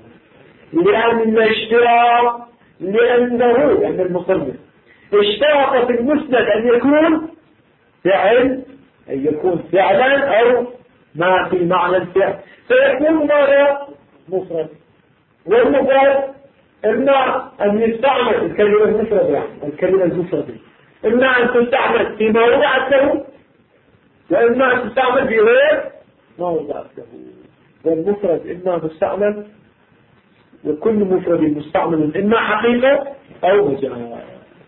لأنه يعني المصنف اشترط في المسند أن يكون فعل، أن يكون فعلا أو ما في معنى الفعل، فيكون ماذا؟ مفرد. والمفرد إما أن يستعمل الكلمة المفردة، يعني الكلمة المفردة إما أن تستعمل فيما وضعت له، وإما أن تستعمل في غير ما وضعت له. والمفرد إما تستعمل، وكل مفرد مستعمل إما حقيقة أو مجال.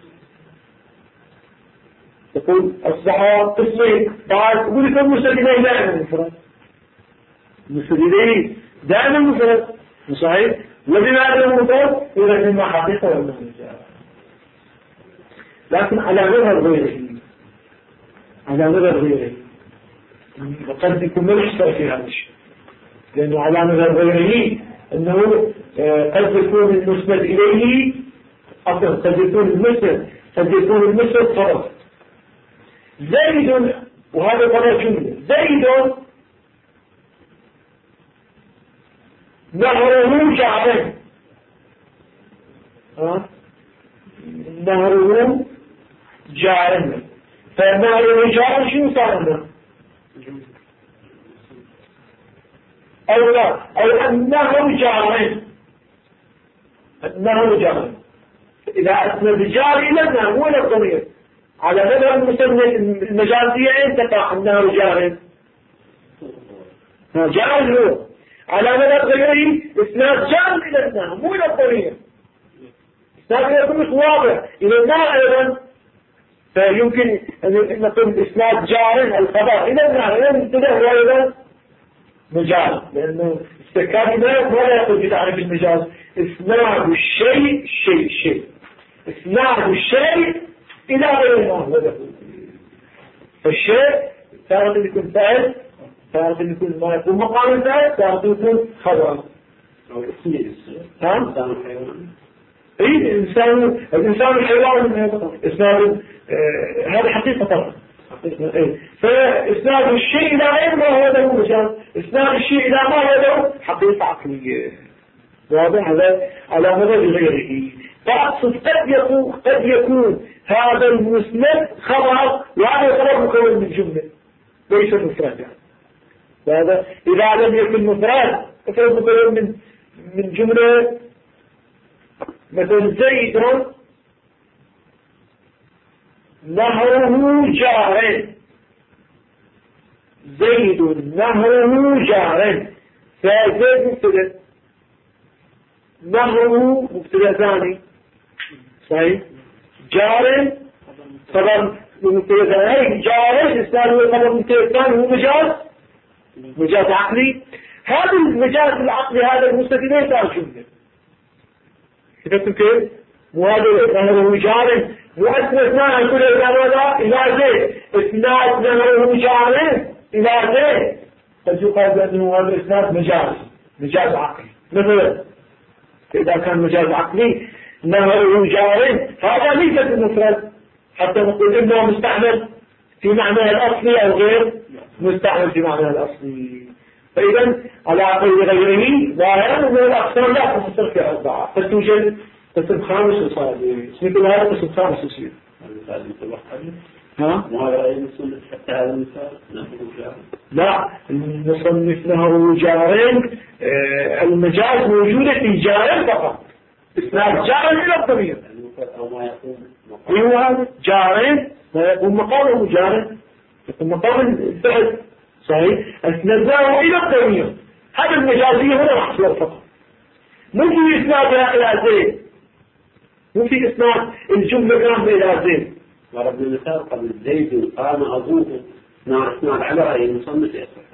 تقول أصبح قسمين، تقول لكم المسند إليه دائما المفرد، المسند إليه دائما المفرد صحيح، وبما أنه مفرد إذا إما حقيقة أو مجال. لكن على مذهب غيره، على مذهب غيره وقد يكون ملحصة في هذا الشيء، لأنه على مذهب غيره أنه قد يكون المسند إليه أصلا، قد يكون المسند فرض. زيد، وهذا فرض جملة، زيد نهره جعبا، نهره جارا، فنهره جارا شو صار؟ أو لا، أو أنه جارا، أنه جارا. إذا أسند الجار إلى النهر مو إلى الضمير، على مذهب المسند المجازية أين تقع أنه جار؟ جار هو. على مذهب غيره إسناد جار إلى النهر مو إلى الضمير، لكن يكون واضح إلى النهر أيضا، فيمكن أن نقول إسناد جار الخبر إلى النهر ينتبه هو أيضا مجاز، لأنه استكاد ما يقول بتعريف المجاز إسناد الشيء شيء، إسناد الشيء إلى غير ما هو له. فالشيء تارة يكون فعل، تارة يكون ما يكون مقام الفعل، تارة يكون خبر. الإنسان الحيوان إسناد، هذا حقيقة طبعا. فإسناد الشيء إلى غير ما هو له مجاز، إسناد الشيء إلى ما هو له حقيقة عقلية. واضح؟ هذا على مذهب غيره. فأقصد قد يكون هذا المسند خبر، وهذا الخبر مكون من جملة ليس مفرد يعني. وهذا إذا لم يكن مفرد مكون من جملة، مثل زيد نهره جار، زيد نهره جار، فزيد مبتدأ، نهره مبتدأ ثاني صحيح، جار طبعا مبتدأ ثاني، جار الإسناد هو طبعا مبتدأ ثاني، هو مجاز عقلي. هذا المجاز العقلي هذا المستفيد ليس الجملة كتبتم كيف؟ وهذا نهره جار مؤثر اثنان كل هذا إلى زيد، إسناد نهره جار إلى زيد، قد يقال بأنه هذا الإسناد مجاز عقلي. مثلا إذا كان مجاز عقلي نهره جار هذا ليس بالمفرد حتى نقول إنه مستعمل في معنى الأصلي أو غير مستعمل في معنى الأصلي. فإذا على عقل غيره ظاهرا أنه الأقسام لا تنحصر في أربعة، قد توجد قسم خامس وصالح، مثل هذا قسم خامس يصير. ها؟ وهذا أي مسلم حتى هذا المثال لا، المصنف له جارين، المجاز موجودة في جارين فقط، إسناد جار إلى الضمير أو ما يكون هذا جارين ما يكون مقامه جارين، يكون مقام الفعل صحيح، أسنده إلى الضمير، هذا المجازية هنا محصور فقط، مو في إسنادها إلى زيد، مو في إسناد الجملة كاملة إلى زيد. ضرب المثال قبل زيد قام أبوه، نسمع على رأي المصنف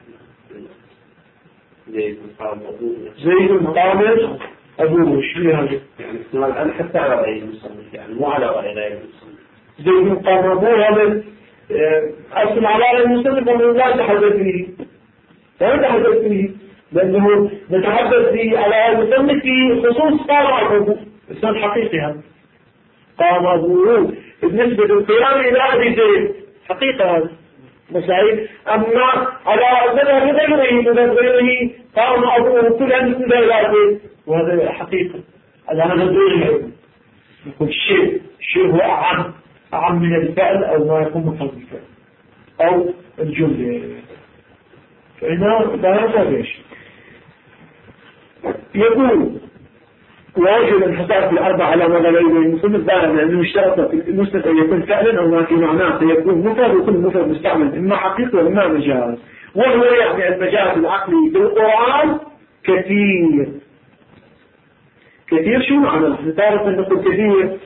زيد قام أبوه شو هذا؟ يعني اسمع حتى على رأي المصنف، يعني مو على رأي غير المصنف. زيد قام أبوه هذا أسمع على رأي المصنف ومن لا نتحدث به، لا نتحدث به، لأنه نتحدث به على المصنف في خصوص قام أبوه، اسم حقيقي هذا قام أبوه بالنسبة للقيام إلى أبي زيد حقيقة هذا مسائل. أما على مذهب غيره قام أبوه كل أن يكون إلى زيد، وهذا حقيقة على هذا غيره، يكون الشيء هو أعم من الفعل أو ما يكون مفهوم الفعل أو الجملة، فإنه لا يصابش. يقول واجب الانحصار في الأربع على مدى المصنف ظاهر لأنه اشترط في المسند أن يكون فعلا أو ما في معناه، فيكون مفرد وكل مفرد مستعمل إما حقيقي وإما مجاز. وهو يعني المجاز العقلي في القرآن كثير شو معنى؟ تعرف أن نقول كثير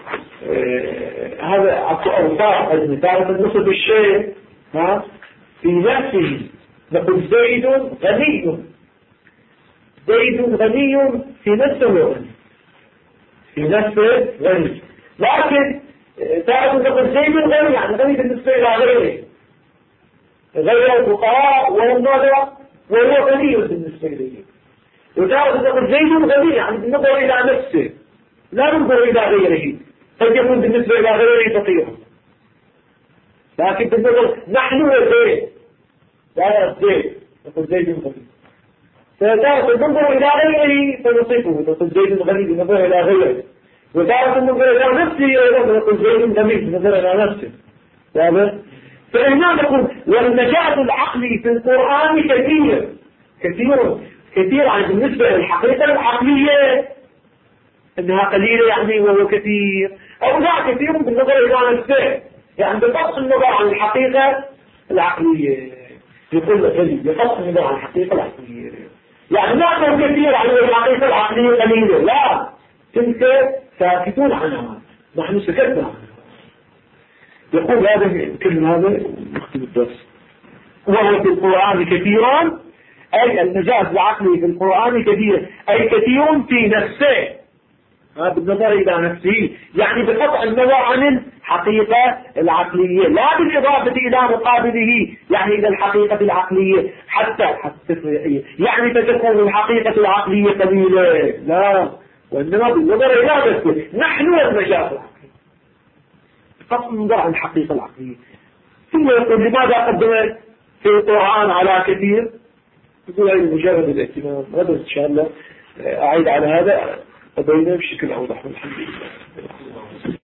هذا أوصاف، تعرف أن نقول الشيء في نفسه، نقول زيد غني، زيد غني في نفسه غني، في نفسه غني، لكن تعرف أن نقول زيد غني يعني غني بالنسبة إلى غيره، غير الفقراء وهو غني بالنسبة إليه. وتعرف أن نقول زيد غني يعني بالنظر إلى نفسه لا ننظر إلى غيره، قد يكون بالنسبة إلى غيره فقيرا، لكن بالنظر نحن وزيد لا زيد نقول زيد غني، فتعرف النظر إلى غيره فنصفه نقول زيد غني بالنظر إلى غيره، وتعرف النظر إلى نفسه نقول زيد غني بالنظر إلى نفسه. فإننا نقول والمجاز العقلي في القرآن كثير عن بالنسبة للحقيقة العقلية انها قليلة يعني وهو كثير، او لا كثير بالنظر الى نفسه، يعني بقص النظر عن الحقيقة العقلية، يقول بقص النظر عن الحقيقة العقلية، يعني لا نقول كثير عن الحقيقة العقلية قليلة، لا، تلك ساكتون عنها، نحن سكتنا عنها. يقول هذا الكلمة هذا نختم الدرس. وهو في القرآن كثيرا أي المجاز العقلي في القرآن كثير، أي كثير في نفسه بالنظر إلى نفسه، يعني بقطع النظر عن الحقيقة العقلية، لا بالإضافة إلى مقابله يعني إلى الحقيقة العقلية حتى يعني فتكون الحقيقة العقلية قليلة، لا، وإنما بالنظر إلى نفسه نحن والمجاز العقلي بقطع النظر عن الحقيقة العقلية. ثم يقول لماذا قدمت في القرآن على كثير؟ يقول هذه مجرد الاهتمام، غدا إن شاء الله أعيد على هذا أبينه بشكل أوضح والحمد لله.